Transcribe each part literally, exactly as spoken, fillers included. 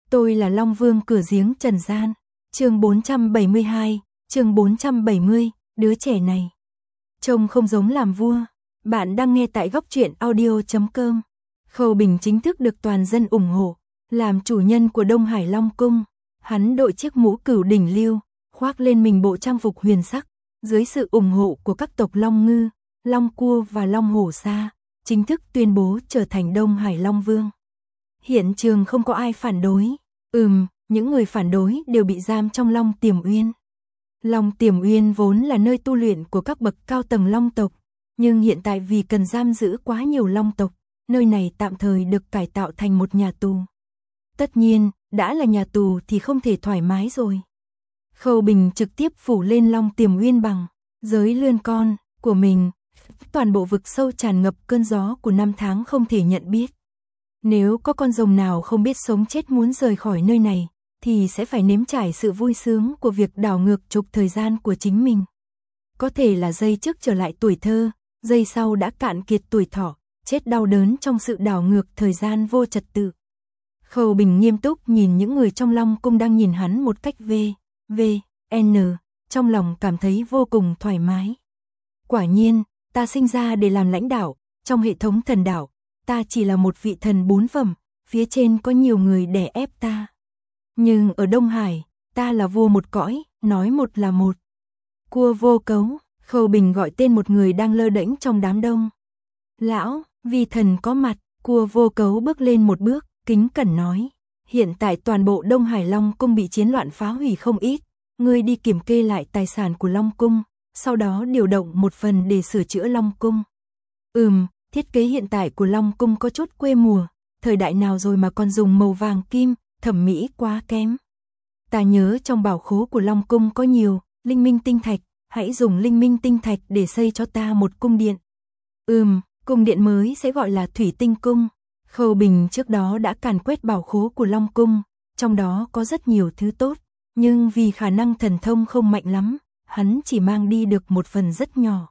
Tôi là Long Vương cửa giếng trần gian. Chương bốn trăm bảy mươi hai, chương bốn trăm bảy mươi, đứa trẻ này trông không giống làm vua. Bạn đang nghe tại góc truyện audio chấm com. Khâu Bình chính thức được toàn dân ủng hộ, làm chủ nhân của Đông Hải Long Cung. Hắn đội chiếc mũ cửu đỉnh lưu, khoác lên mình bộ trang phục huyền sắc, dưới sự ủng hộ của các tộc Long Ngư, Long Cua và Long Hổ Sa, chính thức tuyên bố trở thành Đông Hải Long Vương. Hiện trường không có ai phản đối. Ừm, những người phản đối đều bị giam trong Long Tiềm Uyên. Long Tiềm Uyên vốn là nơi tu luyện của các bậc cao tầng Long tộc, nhưng hiện tại vì cần giam giữ quá nhiều Long tộc, nơi này tạm thời được cải tạo thành một nhà tù. Tất nhiên, đã là nhà tù thì không thể thoải mái rồi. Khâu Bình trực tiếp phủ lên Long Tiềm Uyên bằng giới lươn con của mình, toàn bộ vực sâu tràn ngập cơn gió của năm tháng không thể nhận biết. Nếu có con rồng nào không biết sống chết muốn rời khỏi nơi này, thì sẽ phải nếm trải sự vui sướng của việc đảo ngược trục thời gian của chính mình. Có thể là giây trước trở lại tuổi thơ, giây sau đã cạn kiệt tuổi thọ, chết đau đớn trong sự đảo ngược thời gian vô trật tự. Khâu Bình nghiêm túc nhìn những người trong Long Cung đang nhìn hắn một cách v, v, n, trong lòng cảm thấy vô cùng thoải mái. Quả nhiên, ta sinh ra để làm lãnh đạo, trong hệ thống thần đạo, ta chỉ là một vị thần bốn phẩm, phía trên có nhiều người đè ép ta. Nhưng ở Đông Hải, ta là vua một cõi, nói một là một. Cua Vô Cấu, Khâu Bình gọi tên một người đang lơ đễnh trong đám đông. Lão, vi thần có mặt. Cua Vô Cấu bước lên một bước, kính cẩn nói. Hiện tại toàn bộ Đông Hải Long Cung bị chiến loạn phá hủy không ít. Ngươi đi kiểm kê lại tài sản của Long Cung, sau đó điều động một phần để sửa chữa Long Cung. Ừm, thiết kế hiện tại của Long Cung có chút quê mùa. Thời đại nào rồi mà còn dùng màu vàng kim, thẩm mỹ quá kém. Ta nhớ trong bảo khố của Long Cung có nhiều linh minh tinh thạch, hãy dùng linh minh tinh thạch để xây cho ta một cung điện. Ừm, cung điện mới sẽ gọi là Thủy Tinh Cung. Khâu Bình trước đó đã càn quét bảo khố của Long Cung, trong đó có rất nhiều thứ tốt, nhưng vì khả năng thần thông không mạnh lắm, hắn chỉ mang đi được một phần rất nhỏ.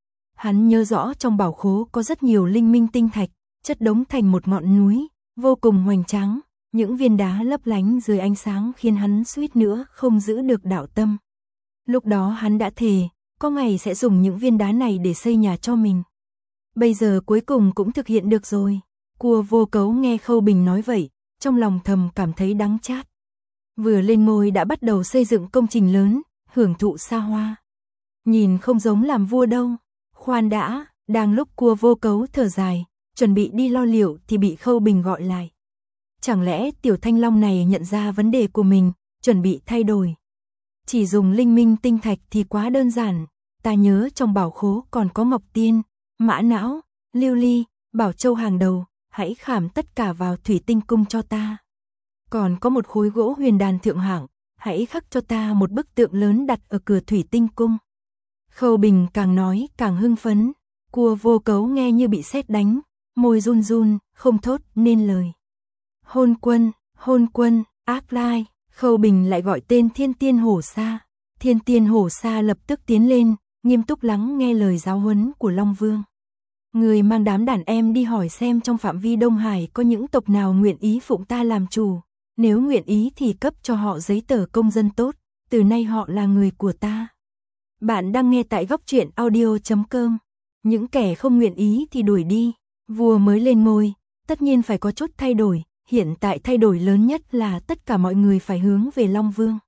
Hắn nhớ rõ trong bảo khố có rất nhiều linh minh tinh thạch, chất đống thành một ngọn núi, vô cùng hoành tráng. Những viên đá lấp lánh dưới ánh sáng khiến hắn suýt nữa không giữ được đạo tâm. Lúc đó hắn đã thề, có ngày sẽ dùng những viên đá này để xây nhà cho mình. Bây giờ cuối cùng cũng thực hiện được rồi. Cua Vô Cấu nghe Khâu Bình nói vậy, trong lòng thầm cảm thấy đắng chát. Vừa lên ngôi đã bắt đầu xây dựng công trình lớn, hưởng thụ xa hoa. Nhìn không giống làm vua đâu. Khoan đã, đang lúc Cua Vô Cấu thở dài, chuẩn bị đi lo liệu thì bị Khâu Bình gọi lại. Chẳng lẽ tiểu thanh long này nhận ra vấn đề của mình, chuẩn bị thay đổi. Chỉ dùng linh minh tinh thạch thì quá đơn giản, ta nhớ trong bảo khố còn có ngọc tiên, mã não, lưu ly, bảo châu hàng đầu, hãy khảm tất cả vào Thủy Tinh Cung cho ta. Còn có một khối gỗ huyền đàn thượng hạng, hãy khắc cho ta một bức tượng lớn đặt ở cửa Thủy Tinh Cung. Khâu Bình càng nói càng hưng phấn, Cua Vô Cấu nghe như bị sét đánh, môi run run, không thốt nên lời. Hôn quân, hôn quân, ác lai. Khâu Bình lại gọi tên Thiên Tiên Hổ Sa. Thiên Tiên Hổ Sa lập tức tiến lên, nghiêm túc lắng nghe lời giáo huấn của Long Vương. Người mang đám đàn em đi hỏi xem trong phạm vi Đông Hải có những tộc nào nguyện ý phụng ta làm chủ. Nếu nguyện ý thì cấp cho họ giấy tờ công dân tốt, từ nay họ là người của ta. Bạn đang nghe tại góc truyện audio chấm com. Những kẻ không nguyện ý thì đuổi đi. Vua mới lên ngôi, tất nhiên phải có chút thay đổi. Hiện tại thay đổi lớn nhất là tất cả mọi người phải hướng về Long Vương.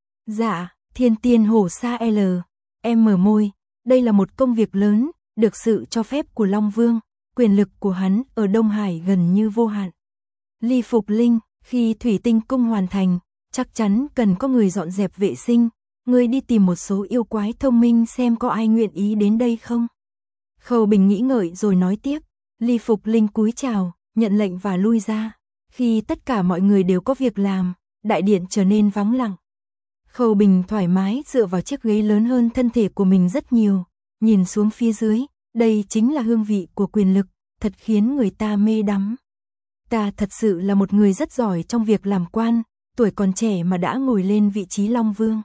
Dạ, Thiên Tiên Hổ Sa L, em mở môi, đây là một công việc lớn, được sự cho phép của Long Vương, quyền lực của hắn ở Đông Hải gần như vô hạn. Ly Phục Linh, khi Thủy Tinh Cung hoàn thành, chắc chắn cần có người dọn dẹp vệ sinh, người đi tìm một số yêu quái thông minh xem có ai nguyện ý đến đây không. Khâu Bình nghĩ ngợi rồi nói tiếp, Ly Phục Linh cúi chào, nhận lệnh và lui ra. Khi tất cả mọi người đều có việc làm, đại điện trở nên vắng lặng. Khâu Bình thoải mái dựa vào chiếc ghế lớn hơn thân thể của mình rất nhiều, nhìn xuống phía dưới, đây chính là hương vị của quyền lực, thật khiến người ta mê đắm. Ta thật sự là một người rất giỏi trong việc làm quan, tuổi còn trẻ mà đã ngồi lên vị trí Long Vương.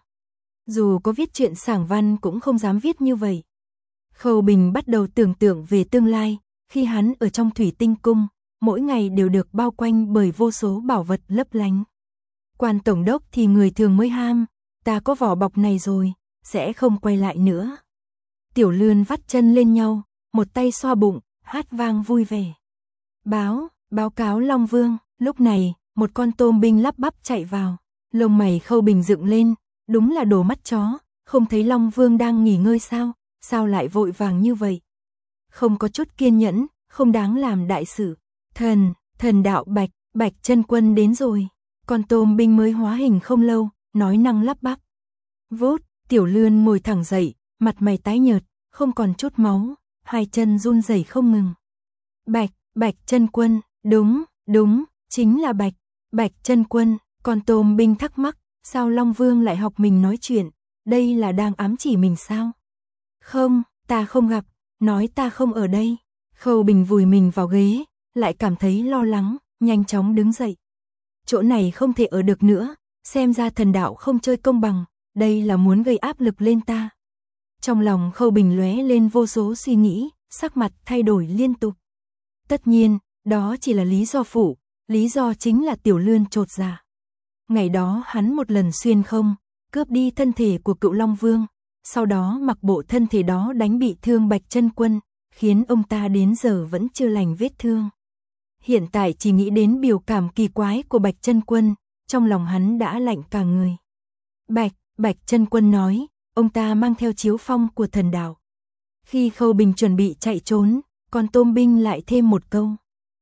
Dù có viết truyện sảng văn cũng không dám viết như vậy. Khâu Bình bắt đầu tưởng tượng về tương lai, khi hắn ở trong Thủy Tinh Cung. Mỗi ngày đều được bao quanh bởi vô số bảo vật lấp lánh. Quan tổng đốc thì người thường mới ham, ta có vỏ bọc này rồi, sẽ không quay lại nữa. Tiểu Lươn vắt chân lên nhau, một tay xoa bụng, hát vang vui vẻ. Báo, báo cáo Long Vương. Lúc này, một con tôm binh lắp bắp chạy vào, lông mày Khâu Bình dựng lên, đúng là đồ mắt chó, không thấy Long Vương đang nghỉ ngơi sao, sao lại vội vàng như vậy? Không có chút kiên nhẫn, không đáng làm đại sự. Thần, thần đạo Bạch, Bạch Chân Quân đến rồi. Con tôm binh mới hóa hình không lâu, nói năng lắp bắp. Vút, Tiểu Lươn ngồi thẳng dậy, mặt mày tái nhợt, không còn chút máu, hai chân run rẩy không ngừng. Bạch, Bạch Chân Quân, đúng, đúng, chính là Bạch, Bạch Chân Quân. Con tôm binh thắc mắc, sao Long Vương lại học mình nói chuyện, đây là đang ám chỉ mình sao? Không, ta không gặp, nói ta không ở đây. Khâu Bình vùi mình vào ghế, lại cảm thấy lo lắng, nhanh chóng đứng dậy. Chỗ này không thể ở được nữa, xem ra thần đạo không chơi công bằng, đây là muốn gây áp lực lên ta. Trong lòng Khâu Bình lóe lên vô số suy nghĩ, sắc mặt thay đổi liên tục. Tất nhiên, đó chỉ là lý do phụ, lý do chính là Tiểu Lươn chột dạ. Ngày đó hắn một lần xuyên không, cướp đi thân thể của cựu Long Vương, sau đó mặc bộ thân thể đó đánh bị thương Bạch Chân Quân, khiến ông ta đến giờ vẫn chưa lành vết thương. Hiện tại chỉ nghĩ đến biểu cảm kỳ quái của Bạch Chân Quân, trong lòng hắn đã lạnh cả người. Bạch, Bạch Chân Quân nói, ông ta mang theo chiếu phong của thần đạo. Khi Khâu Bình chuẩn bị chạy trốn, con tôm binh lại thêm một câu.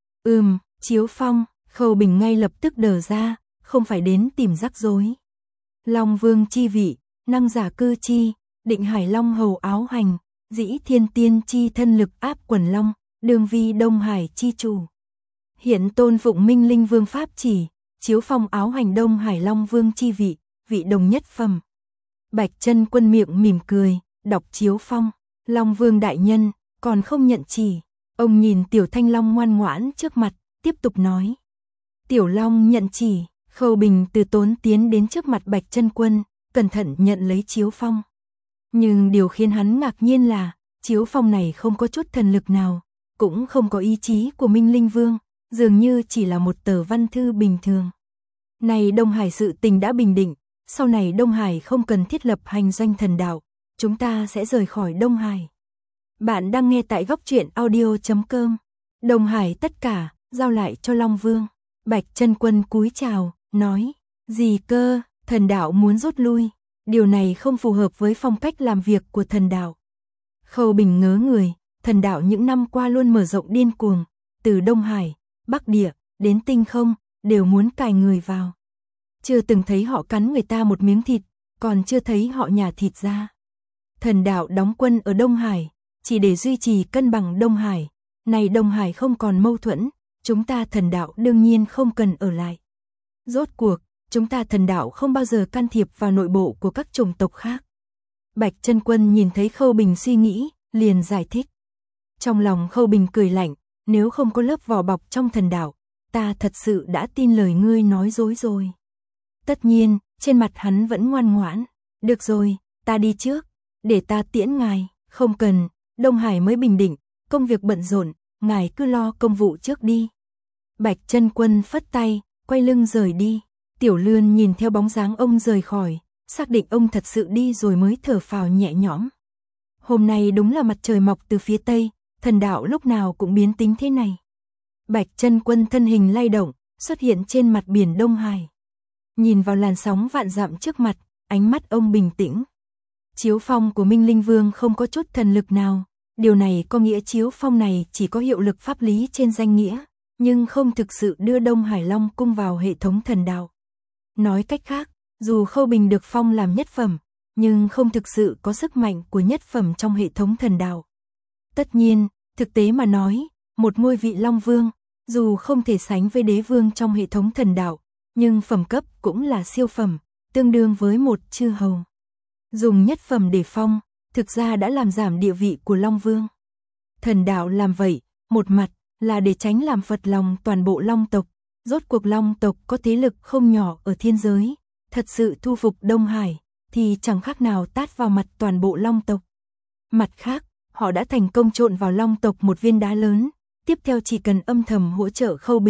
Ừm, chiếu phong. Khâu Bình ngay lập tức đờ ra, không phải đến tìm rắc rối. Long Vương chi vị, năng giả cư chi, định hải long hầu áo hành, dĩ thiên tiên chi thân lực áp quần long, đường vi đông hải chi chủ. Hiện tôn phụng minh linh vương pháp chỉ, chiếu phong áo hành đông hải long vương chi vị, vị đồng nhất phẩm. Bạch Chân Quân miệng mỉm cười, đọc chiếu phong. Long Vương đại nhân, còn không nhận chỉ. Ông nhìn Tiểu Thanh Long ngoan ngoãn trước mặt, tiếp tục nói. Tiểu Long nhận chỉ. Khâu Bình từ tốn tiến đến trước mặt Bạch Chân Quân, cẩn thận nhận lấy chiếu phong. Nhưng điều khiến hắn ngạc nhiên là, chiếu phong này không có chút thần lực nào, cũng không có ý chí của Minh Linh Vương, dường như chỉ là một tờ văn thư bình thường. Này Đông Hải sự tình đã bình định, sau này Đông Hải không cần thiết lập hành doanh thần đạo, chúng ta sẽ rời khỏi Đông Hải. Bạn đang nghe tại góc truyện audio chấm com. Đông Hải tất cả, giao lại cho Long Vương. Bạch Chân Quân cúi chào, nói, gì cơ, thần đạo muốn rút lui, điều này không phù hợp với phong cách làm việc của thần đạo. Khâu Bình ngớ người, thần đạo những năm qua luôn mở rộng điên cuồng, từ Đông Hải, Bắc Địa, đến Tinh Không, đều muốn cài người vào. Chưa từng thấy họ cắn người ta một miếng thịt, còn chưa thấy họ nhả thịt ra. Thần đạo đóng quân ở Đông Hải, chỉ để duy trì cân bằng Đông Hải, này Đông Hải không còn mâu thuẫn, chúng ta thần đạo đương nhiên không cần ở lại. Rốt cuộc, chúng ta thần đạo không bao giờ can thiệp vào nội bộ của các chủng tộc khác. Bạch Chân Quân nhìn thấy Khâu Bình suy nghĩ, liền giải thích. Trong lòng Khâu Bình cười lạnh, nếu không có lớp vỏ bọc trong thần đạo, ta thật sự đã tin lời ngươi nói dối rồi. Tất nhiên, trên mặt hắn vẫn ngoan ngoãn. Được rồi, ta đi trước, để ta tiễn ngài. Không cần, Đông Hải mới bình định, công việc bận rộn, ngài cứ lo công vụ trước đi. Bạch Chân Quân phất tay, quay lưng rời đi. Tiểu Lươn nhìn theo bóng dáng ông rời khỏi, xác định ông thật sự đi rồi mới thở phào nhẹ nhõm. Hôm nay đúng là mặt trời mọc từ phía tây, thần đạo lúc nào cũng biến tính thế này. Bạch Chân Quân thân hình lay động, xuất hiện trên mặt biển Đông Hải. Nhìn vào làn sóng vạn dặm trước mặt, ánh mắt ông bình tĩnh. Chiếu phong của Minh Linh Vương không có chút thần lực nào, điều này có nghĩa chiếu phong này chỉ có hiệu lực pháp lý trên danh nghĩa, nhưng không thực sự đưa Đông Hải Long cung vào hệ thống thần đạo. Nói cách khác, dù Khâu Bình được phong làm nhất phẩm, nhưng không thực sự có sức mạnh của nhất phẩm trong hệ thống thần đạo. Tất nhiên, thực tế mà nói, một ngôi vị Long Vương, dù không thể sánh với đế vương trong hệ thống thần đạo, nhưng phẩm cấp cũng là siêu phẩm, tương đương với một chư hầu. Dùng nhất phẩm để phong, thực ra đã làm giảm địa vị của Long Vương. Thần đạo làm vậy, một mặt là để tránh làm phật lòng toàn bộ Long tộc, rốt cuộc Long tộc có thế lực không nhỏ ở thiên giới, thật sự thu phục Đông Hải, thì chẳng khác nào tát vào mặt toàn bộ Long tộc. Mặt khác, họ đã thành công trộn vào Long tộc một viên đá lớn, tiếp theo chỉ cần âm thầm hỗ trợ Khâu Bình,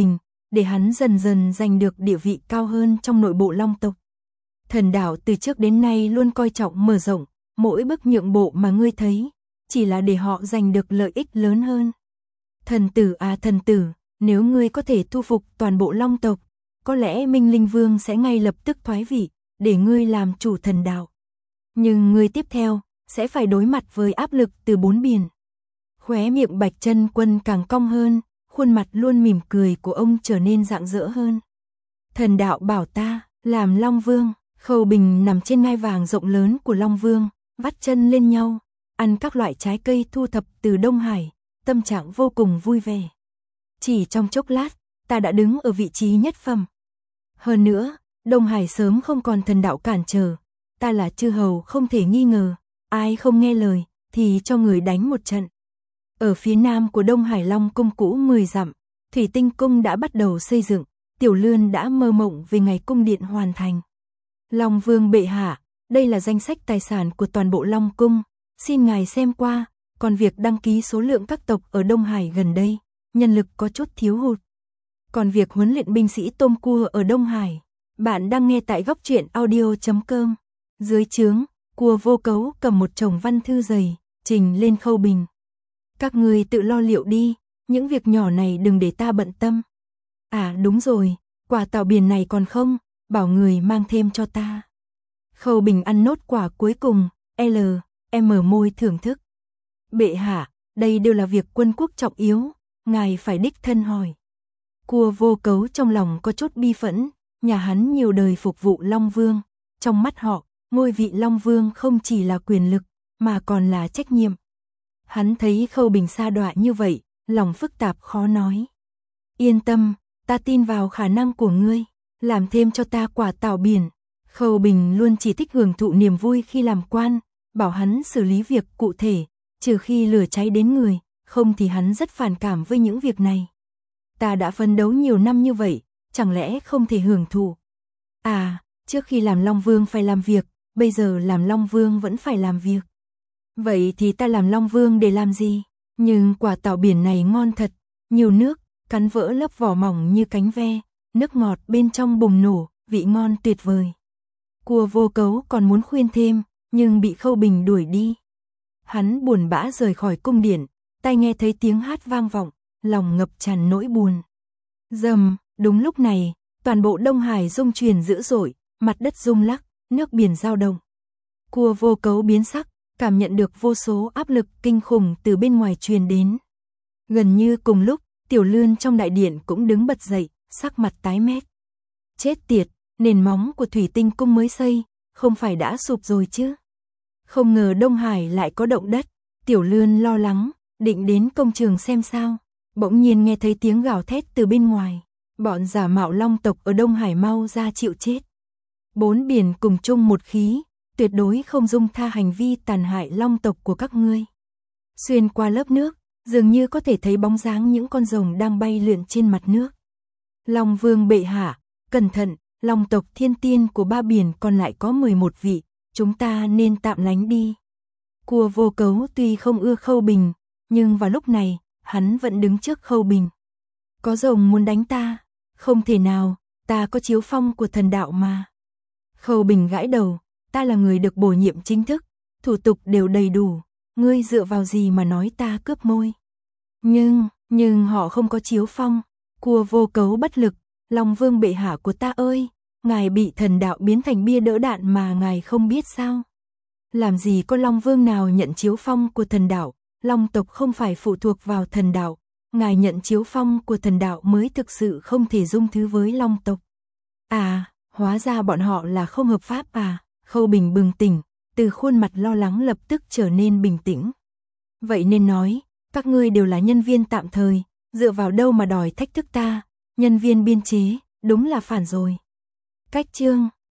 để hắn dần dần giành được địa vị cao hơn trong nội bộ Long tộc. Thần đạo từ trước đến nay luôn coi trọng mở rộng, mỗi bước nhượng bộ mà ngươi thấy, chỉ là để họ giành được lợi ích lớn hơn. Thần tử à thần tử, nếu ngươi có thể thu phục toàn bộ Long tộc, có lẽ Minh Linh Vương sẽ ngay lập tức thoái vị, để ngươi làm chủ thần đạo. Nhưng ngươi tiếp theo, sẽ phải đối mặt với áp lực từ bốn biển. Khóe miệng Bạch Chân Quân càng cong hơn, khuôn mặt luôn mỉm cười của ông trở nên rạng rỡ hơn. Thần đạo bảo ta, làm Long Vương. Khâu Bình nằm trên ngai vàng rộng lớn của Long Vương, vắt chân lên nhau, ăn các loại trái cây thu thập từ Đông Hải, tâm trạng vô cùng vui vẻ. Chỉ trong chốc lát, ta đã đứng ở vị trí nhất phẩm. Hơn nữa, Đông Hải sớm không còn thần đạo cản trở, ta là chư hầu không thể nghi ngờ, ai không nghe lời, thì cho người đánh một trận. Ở phía nam của Đông Hải Long cung cũ mười dặm, Thủy Tinh cung đã bắt đầu xây dựng, Tiểu Lươn đã mơ mộng về ngày cung điện hoàn thành. Long Vương bệ hạ, đây là danh sách tài sản của toàn bộ Long cung, xin ngài xem qua, còn việc đăng ký số lượng các tộc ở Đông Hải gần đây, nhân lực có chút thiếu hụt. Còn việc huấn luyện binh sĩ tôm cua ở Đông Hải, bạn đang nghe tại góc truyện audio chấm com. Dưới trướng, Cua Vô Cấu cầm một chồng văn thư dày, trình lên Khâu Bình. Các ngươi tự lo liệu đi, những việc nhỏ này đừng để ta bận tâm. À đúng rồi, quả tảo biển này còn không, bảo người mang thêm cho ta. Khâu Bình ăn nốt quả cuối cùng, L, M môi thưởng thức. Bệ hạ, đây đều là việc quân quốc trọng yếu, ngài phải đích thân hỏi. Cua Vô Cấu trong lòng có chút bi phẫn, nhà hắn nhiều đời phục vụ Long Vương, trong mắt họ, ngôi vị Long Vương không chỉ là quyền lực, mà còn là trách nhiệm. Hắn thấy Khâu Bình sa đọa như vậy, lòng phức tạp khó nói. Yên tâm, ta tin vào khả năng của ngươi, làm thêm cho ta quả tảo biển. Khâu Bình luôn chỉ thích hưởng thụ niềm vui khi làm quan, bảo hắn xử lý việc cụ thể, trừ khi lửa cháy đến người, không thì hắn rất phản cảm với những việc này. Ta đã phấn đấu nhiều năm như vậy, chẳng lẽ không thể hưởng thụ? À, trước khi làm Long Vương phải làm việc, bây giờ làm Long Vương vẫn phải làm việc. Vậy thì ta làm Long Vương để làm gì? Nhưng quả tảo biển này ngon thật, nhiều nước, cắn vỡ lớp vỏ mỏng như cánh ve, nước ngọt bên trong bùng nổ, vị ngon tuyệt vời. Cua Vô Cấu còn muốn khuyên thêm, nhưng bị Khâu Bình đuổi đi. Hắn buồn bã rời khỏi cung điện, tai nghe thấy tiếng hát vang vọng, lòng ngập tràn nỗi buồn. Rầm, đúng lúc này, toàn bộ Đông Hải rung chuyển dữ dội, mặt đất rung lắc, nước biển dao động. Cua Vô Cấu biến sắc, cảm nhận được vô số áp lực kinh khủng từ bên ngoài truyền đến. Gần như cùng lúc, Tiểu Lươn trong đại điện cũng đứng bật dậy, sắc mặt tái mét. Chết tiệt, nền móng của Thủy Tinh cung mới xây, không phải đã sụp rồi chứ? Không ngờ Đông Hải lại có động đất. Tiểu Lươn lo lắng, định đến công trường xem sao, bỗng nhiên nghe thấy tiếng gào thét từ bên ngoài. Bọn giả mạo Long tộc ở Đông Hải mau ra chịu chết. Bốn biển cùng chung một khí, tuyệt đối không dung tha hành vi tàn hại Long tộc của các ngươi. Xuyên qua lớp nước, dường như có thể thấy bóng dáng những con rồng đang bay lượn trên mặt nước. Long Vương bệ hạ, cẩn thận, Long tộc thiên tiên của ba biển còn lại có mười một vị, chúng ta nên tạm lánh đi. Cua Vô Cấu tuy không ưa Khâu Bình, nhưng vào lúc này, hắn vẫn đứng trước Khâu Bình. Có rồng muốn đánh ta, không thể nào, ta có chiếu phong của thần đạo mà. Khâu Bình gãi đầu, ta là người được bổ nhiệm chính thức, thủ tục đều đầy đủ, ngươi dựa vào gì mà nói ta cướp môi. Nhưng, nhưng họ không có chiếu phong. Cua Vô Cấu bất lực, Long Vương bệ hạ của ta ơi, ngài bị thần đạo biến thành bia đỡ đạn mà ngài không biết sao? Làm gì có Long Vương nào nhận chiếu phong của thần đạo, Long tộc không phải phụ thuộc vào thần đạo, ngài nhận chiếu phong của thần đạo mới thực sự không thể dung thứ với Long tộc. À, hóa ra bọn họ là không hợp pháp à? Khâu Bình bừng tỉnh, từ khuôn mặt lo lắng lập tức trở nên bình tĩnh. Vậy nên nói, các ngươi đều là nhân viên tạm thời, dựa vào đâu mà đòi thách thức ta, nhân viên biên chế, đúng là phản rồi. Cách chương